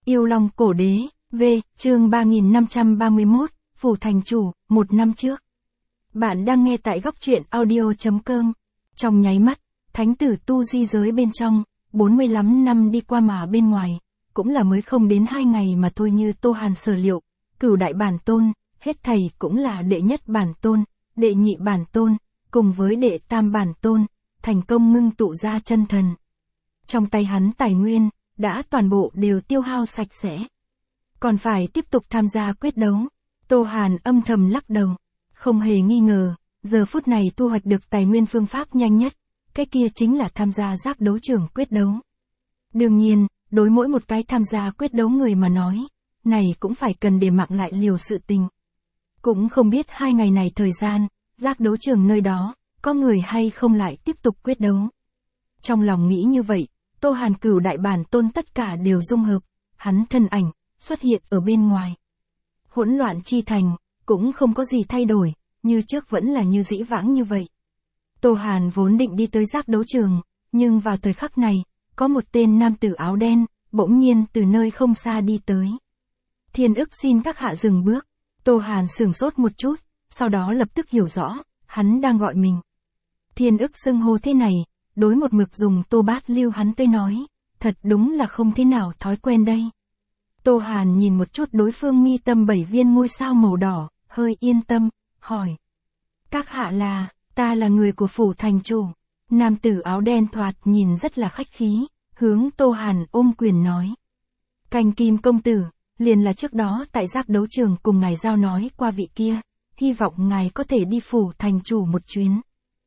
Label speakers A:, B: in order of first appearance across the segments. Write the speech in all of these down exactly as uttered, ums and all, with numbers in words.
A: Yêu Long Cổ Đế, V, chương ba nghìn năm trăm ba mươi mốt, Phủ Thành Chủ, một năm trước. Bạn đang nghe tại góc truyện audio chấm com. Trong nháy mắt, thánh tử tu di giới bên trong, bốn mươi lăm năm đi qua mà bên ngoài, cũng là mới không đến hai ngày mà thôi. Như Tô Hàn sở liệu, cửu đại bản tôn, hết thầy cũng là đệ nhất bản tôn, đệ nhị bản tôn, cùng với đệ tam bản tôn, thành công ngưng tụ ra chân thần. Trong tay hắn tài nguyên, đã toàn bộ đều tiêu hao sạch sẽ. Còn phải tiếp tục tham gia quyết đấu. Tô Hàn âm thầm lắc đầu. Không hề nghi ngờ, giờ phút này thu hoạch được tài nguyên phương pháp nhanh nhất, cái kia chính là tham gia giác đấu trường quyết đấu. Đương nhiên, đối mỗi một cái tham gia quyết đấu người mà nói, này cũng phải cần để mạng lại liều sự tình. Cũng không biết hai ngày này thời gian, giác đấu trường nơi đó, có người hay không lại tiếp tục quyết đấu. Trong lòng nghĩ như vậy, Tô Hàn cửu đại bản tôn tất cả đều dung hợp, hắn thân ảnh, xuất hiện ở bên ngoài. Hỗn loạn chi thành, cũng không có gì thay đổi, như trước vẫn là như dĩ vãng như vậy. Tô Hàn vốn định đi tới giác đấu trường, nhưng vào thời khắc này, có một tên nam tử áo đen, bỗng nhiên từ nơi không xa đi tới. Thiên ức xin các hạ dừng bước. Tô Hàn sửng sốt một chút, sau đó lập tức hiểu rõ, hắn đang gọi mình. Thiên ức xưng hô thế này, đối một mực dùng Tô Bát Lưu hắn tới nói, thật đúng là không thế nào thói quen đây. Tô Hàn nhìn một chút đối phương mi tâm bảy viên ngôi sao màu đỏ, hơi yên tâm, hỏi. Các hạ là, ta là người của Phủ Thành Chủ. Nam tử áo đen thoạt nhìn rất là khách khí, hướng Tô Hàn ôm quyền nói. Canh Kim công tử, liền là trước đó tại giác đấu trường cùng ngài giao nói qua vị kia, hy vọng ngài có thể đi Phủ Thành Chủ một chuyến.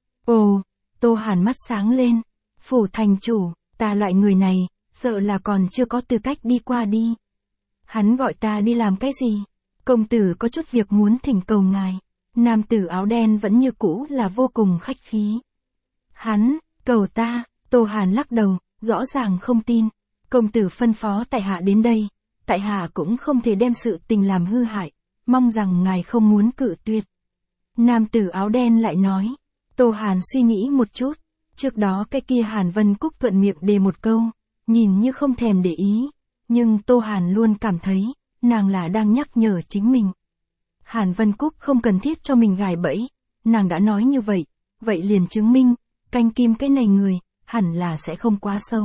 A: Ồ, Tô Hàn mắt sáng lên, Phủ Thành Chủ, ta loại người này, sợ là còn chưa có tư cách đi qua đi. Hắn gọi ta đi làm cái gì? Công tử có chút việc muốn thỉnh cầu ngài. Nam tử áo đen vẫn như cũ là vô cùng khách khí. Hắn, cầu ta, Tô Hàn lắc đầu, rõ ràng không tin. Công tử phân phó tại hạ đến đây, tại hạ cũng không thể đem sự tình làm hư hại, mong rằng ngài không muốn cự tuyệt. Nam tử áo đen lại nói. Tô Hàn suy nghĩ một chút, trước đó cái kia Hàn Vân Cúc thuận miệng đề một câu, nhìn như không thèm để ý, nhưng Tô Hàn luôn cảm thấy, nàng là đang nhắc nhở chính mình. Hàn Vân Cúc không cần thiết cho mình gài bẫy, nàng đã nói như vậy, vậy liền chứng minh, canh kim cái này người, hẳn là sẽ không quá xấu.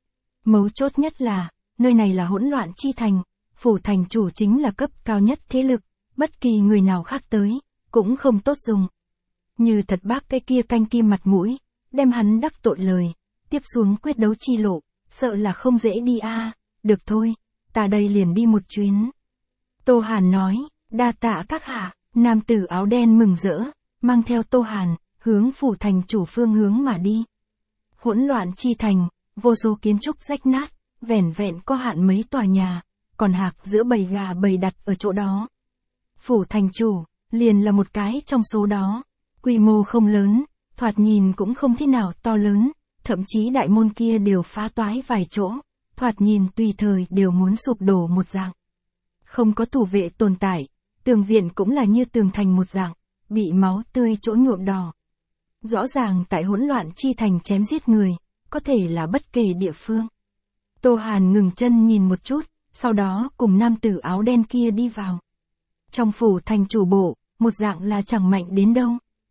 A: Mấu chốt nhất là, nơi này là hỗn loạn chi thành, Phủ Thành Chủ chính là cấp cao nhất thế lực, bất kỳ người nào khác tới, cũng không tốt dùng. Như thật bác cái kia canh kim mặt mũi, đem hắn đắc tội lời, tiếp xuống quyết đấu chi lộ, sợ là không dễ đi a. À. Được thôi, ta đây liền đi một chuyến. Tô Hàn nói, đa tạ các hạ. Nam tử áo đen mừng rỡ, mang theo Tô Hàn, hướng Phủ Thành Chủ phương hướng mà đi. Hỗn loạn chi thành, vô số kiến trúc rách nát, vẻn vẹn có hạn mấy tòa nhà, còn hạc giữa bầy gà bầy đặt ở chỗ đó. Phủ Thành Chủ, liền là một cái trong số đó. Quy mô không lớn, thoạt nhìn cũng không thế nào to lớn, thậm chí đại môn kia đều phá toái vài chỗ, thoạt nhìn tùy thời đều muốn sụp đổ một dạng. Không có thủ vệ tồn tại, tường viện cũng là như tường thành một dạng, bị máu tươi chỗ nhuộm đỏ. Rõ ràng tại hỗn loạn chi thành chém giết người, có thể là bất kể địa phương. Tô Hàn ngừng chân nhìn một chút, sau đó cùng nam tử áo đen kia đi vào. Trong Phủ Thành Chủ bộ, một dạng là chẳng mạnh đến đâu.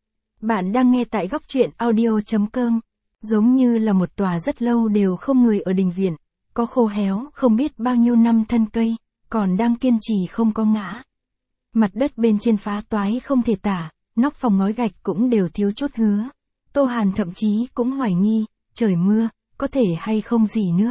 A: Bạn đang nghe tại góc truyện audio chấm com, giống như là một tòa rất lâu đều không người ở đình viện, có khô héo không biết bao nhiêu năm thân cây, còn đang kiên trì không có ngã. Mặt đất bên trên phá toái không thể tả, nóc phòng ngói gạch cũng đều thiếu chút hứa. Tô Hàn thậm chí cũng hoài nghi, trời mưa, có thể hay không rỉ nước.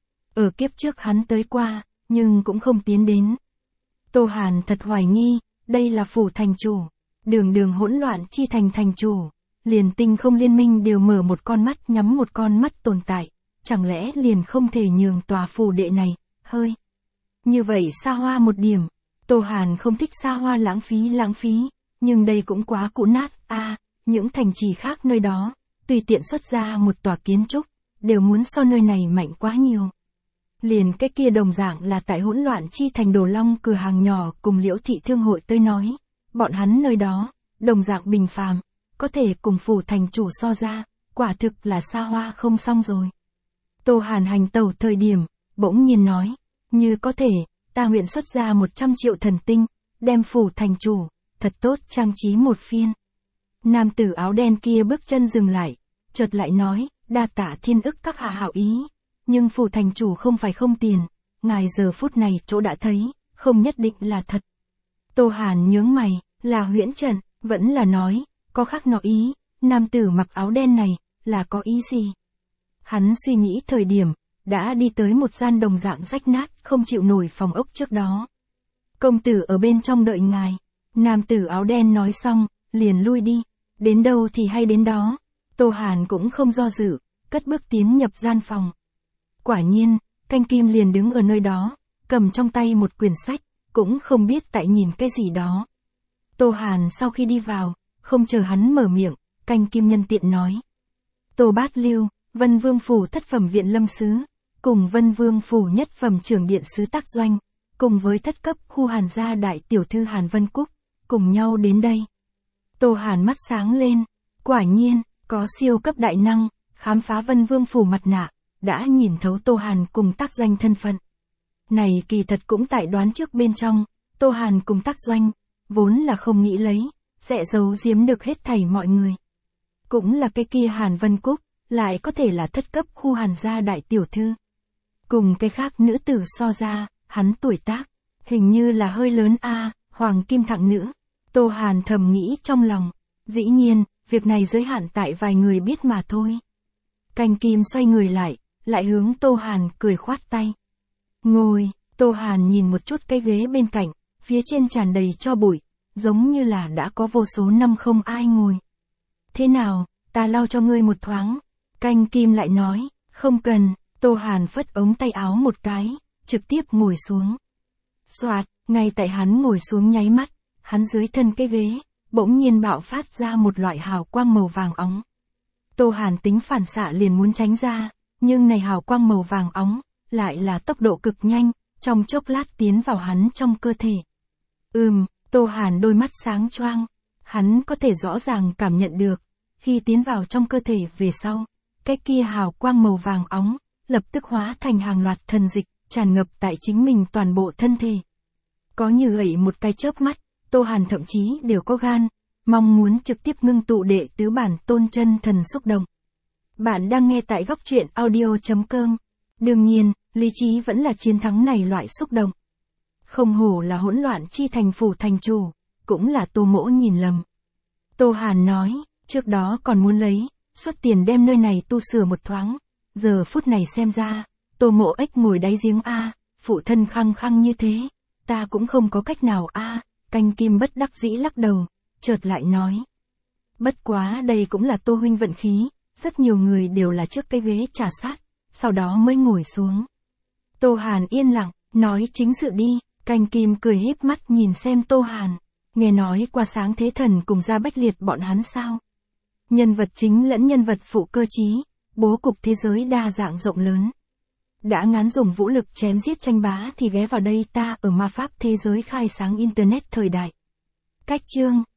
A: Ở kiếp trước hắn tới qua, nhưng cũng không tiến đến. Tô Hàn thật hoài nghi, đây là Phủ Thành Chủ. Đường đường hỗn loạn chi thành thành chủ, liền tinh không liên minh đều mở một con mắt nhắm một con mắt tồn tại, chẳng lẽ liền không thể nhường tòa phủ đệ này, hơi. Như vậy xa hoa một điểm, Tô Hàn không thích xa hoa lãng phí lãng phí, nhưng đây cũng quá cũ nát, a à, những thành trì khác nơi đó, tùy tiện xuất ra một tòa kiến trúc, đều muốn so nơi này mạnh quá nhiều. Liền cái kia đồng dạng là tại hỗn loạn chi thành Đồ Long cửa hàng nhỏ cùng Liễu thị thương hội tới nói. Bọn hắn nơi đó, đồng dạng bình phàm, có thể cùng Phủ Thành Chủ so ra, quả thực là xa hoa không xong rồi. Tô Hàn hành tẩu thời điểm, bỗng nhiên nói, Như có thể, ta nguyện xuất ra một trăm triệu thần tinh, đem phủ thành chủ, thật tốt trang trí một phiên. Nam tử áo đen kia bước chân dừng lại, chợt lại nói, đa tạ thiên ức các hạ hảo ý, nhưng phủ thành chủ không phải không tiền, ngài giờ phút này chỗ đã thấy, không nhất định là thật. Tô Hàn nhướng mày, là huyễn trận, vẫn là nói, có khác nọ ý, nam tử mặc áo đen này, là có ý gì? Hắn suy nghĩ thời điểm, đã đi tới một gian đồng dạng rách nát, không chịu nổi phòng ốc trước đó. Công tử ở bên trong đợi ngài. Nam tử áo đen nói xong, liền lui đi. Đến đâu thì hay đến đó. Tô Hàn cũng không do dự, cất bước tiến nhập gian phòng. Quả nhiên, canh kim liền đứng ở nơi đó, cầm trong tay một quyển sách, cũng không biết tại nhìn cái gì đó. Tô Hàn sau khi đi vào, không chờ hắn mở miệng, canh kim nhân tiện nói. Tô Bát Lưu, Vân Vương phủ thất phẩm viện lâm sứ, cùng Vân Vương phủ nhất phẩm trưởng điện sứ tác doanh, cùng với thất cấp khu Hàn gia đại tiểu thư Hàn Vân Cúc, cùng nhau đến đây. Tô Hàn mắt sáng lên, quả nhiên, có siêu cấp đại năng, khám phá Vân Vương phủ mặt nạ, đã nhìn thấu Tô Hàn cùng tác doanh thân phận. Này kỳ thật cũng tại đoán trước bên trong, Tô Hàn cùng tác doanh, vốn là không nghĩ lấy, sẽ giấu giếm được hết thảy mọi người. Cũng là cái kia Hàn Vân Cúc, lại có thể là thất cấp khu Hàn gia đại tiểu thư. Cùng cái khác nữ tử so ra, hắn tuổi tác, hình như là hơi lớn a, hoàng kim thặng nữ. Tô Hàn thầm nghĩ trong lòng, dĩ nhiên, việc này giới hạn tại vài người biết mà thôi. Canh kim xoay người lại, lại hướng Tô Hàn cười khoát tay. Ngồi, Tô Hàn nhìn một chút cái ghế bên cạnh, phía trên tràn đầy tro bụi, giống như là đã có vô số năm không ai ngồi. Thế nào, ta lau cho ngươi một thoáng. Canh kim lại nói, không cần. Tô Hàn phất ống tay áo một cái, trực tiếp ngồi xuống. Soạt, ngay tại hắn ngồi xuống nháy mắt, hắn dưới thân cái ghế, bỗng nhiên bạo phát ra một loại hào quang màu vàng óng. Tô Hàn tính phản xạ liền muốn tránh ra, nhưng này hào quang màu vàng óng, lại là tốc độ cực nhanh, trong chốc lát tiến vào hắn trong cơ thể. Ừm, Tô Hàn đôi mắt sáng choang, hắn có thể rõ ràng cảm nhận được, khi tiến vào trong cơ thể về sau, cái kia hào quang màu vàng óng, lập tức hóa thành hàng loạt thần dịch, tràn ngập tại chính mình toàn bộ thân thể. Có như vậy một cái chớp mắt, Tô Hàn thậm chí đều có gan, mong muốn trực tiếp ngưng tụ đệ tứ bản tôn chân thần xúc động. Bạn đang nghe tại góc truyện audio chấm com. Đương nhiên, lý trí vẫn là chiến thắng này loại xúc động. Không hổ là hỗn loạn chi thành phủ thành chủ, cũng là Tô Mỗ nhìn lầm. Tô Hàn nói, trước đó còn muốn lấy, xuất tiền đem nơi này tu sửa một thoáng. Giờ phút này xem ra, Tô Mỗ ếch ngồi đáy giếng a, phụ thân khăng khăng như thế, ta cũng không có cách nào a. Canh kim bất đắc dĩ lắc đầu, chợt lại nói. Bất quá đây cũng là Tô huynh vận khí, rất nhiều người đều là trước cái ghế trà sát, sau đó mới ngồi xuống. Tô Hàn yên lặng, nói chính sự đi. Canh kim cười híp mắt nhìn xem Tô Hàn, nghe nói qua sáng thế thần cùng Gia Bách Liệt bọn hắn sao. Nhân vật chính lẫn nhân vật phụ cơ trí, bố cục thế giới đa dạng rộng lớn. Đã ngán dùng vũ lực chém giết tranh bá thì ghé vào đây ta ở ma pháp thế giới khai sáng internet thời đại. Cách chương